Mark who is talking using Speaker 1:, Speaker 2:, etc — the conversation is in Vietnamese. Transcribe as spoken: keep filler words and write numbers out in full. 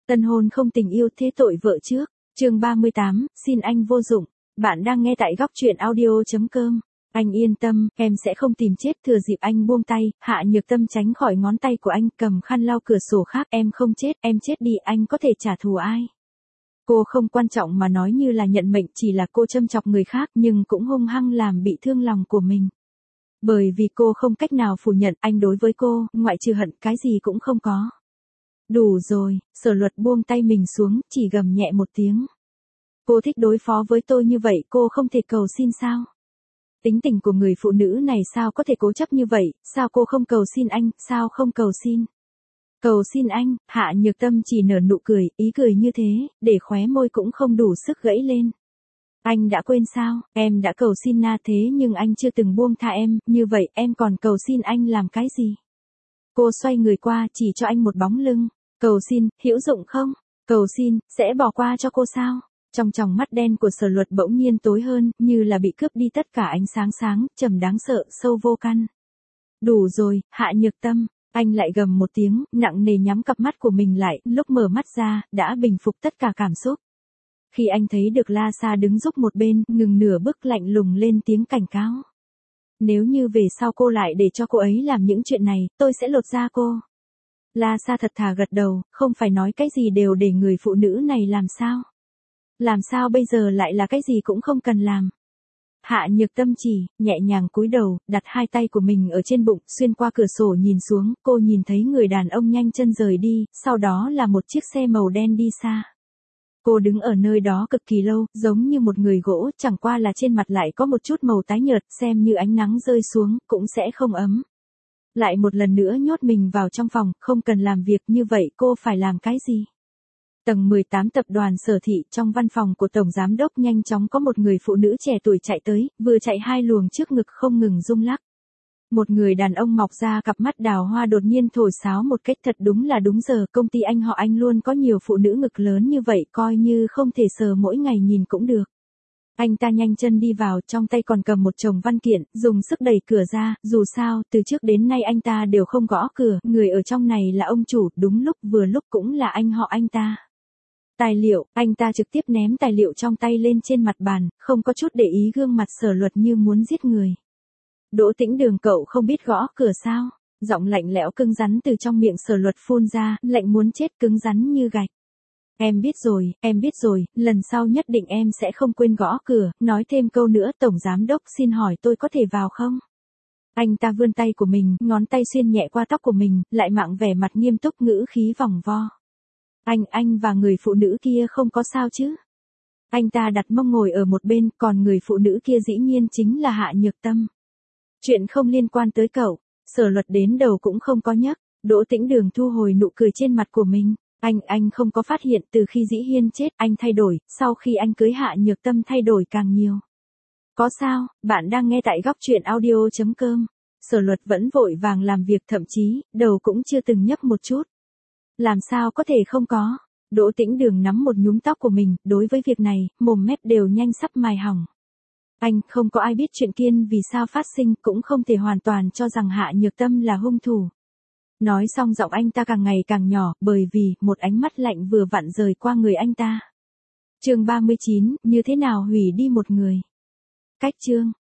Speaker 1: Tân hôn không tình yêu thế tội vợ trước. Chương ba mươi tám, xin anh vô dụng. Bạn đang nghe tại góc truyện audio chấm com. Anh yên tâm, em sẽ không tìm chết. Thừa dịp anh buông tay, Hạ Nhược Tâm tránh khỏi ngón tay của anh, cầm khăn lau cửa sổ khác. Em không chết, em chết đi, anh có thể trả thù ai? Cô không quan trọng mà nói như là nhận mệnh, chỉ là cô châm chọc người khác nhưng cũng hung hăng làm bị thương lòng của mình. Bởi vì cô không cách nào phủ nhận anh đối với cô, ngoại trừ hận, cái gì cũng không có. Đủ rồi, Sở Luật buông tay mình xuống, chỉ gầm nhẹ một tiếng. Cô thích đối phó với tôi như vậy, cô không thể cầu xin sao? Tính tình của người phụ nữ này sao có thể cố chấp như vậy, sao cô không cầu xin anh, sao không cầu xin? Cầu xin anh, Hạ Nhược Tâm chỉ nở nụ cười, ý cười như thế, để khóe môi cũng không đủ sức gãy lên. Anh đã quên sao, em đã cầu xin na thế nhưng anh chưa từng buông tha em, như vậy em còn cầu xin anh làm cái gì? Cô xoay người qua, chỉ cho anh một bóng lưng. Cầu xin, hữu dụng không? Cầu xin, sẽ bỏ qua cho cô sao? Trong tròng mắt đen của Sở Luật bỗng nhiên tối hơn, như là bị cướp đi tất cả ánh sáng sáng, trầm đáng sợ, sâu vô căn. Đủ rồi, Hạ Nhược Tâm. Anh lại gầm một tiếng, nặng nề nhắm cặp mắt của mình lại, lúc mở mắt ra, đã bình phục tất cả cảm xúc. Khi anh thấy được La Sa đứng giúp một bên, ngừng nửa bước lạnh lùng lên tiếng cảnh cáo. Nếu như về sau cô lại để cho cô ấy làm những chuyện này, tôi sẽ lột da cô. La Sa thật thà gật đầu, không phải nói cái gì đều để người phụ nữ này làm sao. Làm sao bây giờ lại là cái gì cũng không cần làm. Hạ Nhược Tâm chỉ, nhẹ nhàng cúi đầu, đặt hai tay của mình ở trên bụng, xuyên qua cửa sổ nhìn xuống, cô nhìn thấy người đàn ông nhanh chân rời đi, sau đó là một chiếc xe màu đen đi xa. Cô đứng ở nơi đó cực kỳ lâu, giống như một người gỗ, chẳng qua là trên mặt lại có một chút màu tái nhợt, xem như ánh nắng rơi xuống, cũng sẽ không ấm. Lại một lần nữa nhốt mình vào trong phòng, không cần làm việc, như vậy cô phải làm cái gì? Tầng mười tám tập đoàn Sở Thị, trong văn phòng của Tổng Giám Đốc nhanh chóng có một người phụ nữ trẻ tuổi chạy tới, vừa chạy hai luồng trước ngực không ngừng rung lắc. Một người đàn ông mọc ra cặp mắt đào hoa đột nhiên thổi sáo một cách thật đúng là đúng giờ, công ty anh họ anh luôn có nhiều phụ nữ ngực lớn như vậy, coi như không thể sờ mỗi ngày nhìn cũng được. Anh ta nhanh chân đi vào, trong tay còn cầm một chồng văn kiện, dùng sức đẩy cửa ra, dù sao, từ trước đến nay anh ta đều không gõ cửa, người ở trong này là ông chủ, đúng lúc vừa lúc cũng là anh họ anh ta. Tài liệu, anh ta trực tiếp ném tài liệu trong tay lên trên mặt bàn, không có chút để ý gương mặt Sở Luật như muốn giết người. Đỗ Tĩnh Đường, cậu không biết gõ cửa sao? Giọng lạnh lẽo cứng rắn từ trong miệng Sở Luật phun ra, lạnh muốn chết, cứng rắn như gạch. Em biết rồi, em biết rồi, lần sau nhất định em sẽ không quên gõ cửa, nói thêm câu nữa, Tổng Giám Đốc xin hỏi tôi có thể vào không? Anh ta vươn tay của mình, ngón tay xuyên nhẹ qua tóc của mình, lại mạng vẻ mặt nghiêm túc, ngữ khí vòng vo. Anh, anh và người phụ nữ kia không có sao chứ? Anh ta đặt mông ngồi ở một bên, còn người phụ nữ kia dĩ nhiên chính là Hạ Nhược Tâm. Chuyện không liên quan tới cậu, Sở Luật đến đầu cũng không có nhắc. Đỗ Tĩnh Đường thu hồi nụ cười trên mặt của mình. Anh, anh không có phát hiện từ khi Dĩ Hiên chết, anh thay đổi, sau khi anh cưới Hạ Nhược Tâm thay đổi càng nhiều. Có sao, bạn đang nghe tại góc truyện audio chấm com. Sở Luật vẫn vội vàng làm việc, thậm chí, đầu cũng chưa từng nhấc một chút. Làm sao có thể không có? Đỗ Tĩnh Đường nắm một nhúm tóc của mình, đối với việc này, mồm mép đều nhanh sắp mài hỏng. Anh, không có ai biết chuyện kiên vì sao phát sinh, cũng không thể hoàn toàn cho rằng Hạ Nhược Tâm là hung thủ. Nói xong giọng anh ta càng ngày càng nhỏ, bởi vì, một ánh mắt lạnh vừa vặn rời qua người anh ta. Chương ba mươi chín, như thế nào hủy đi một người? Cách chương.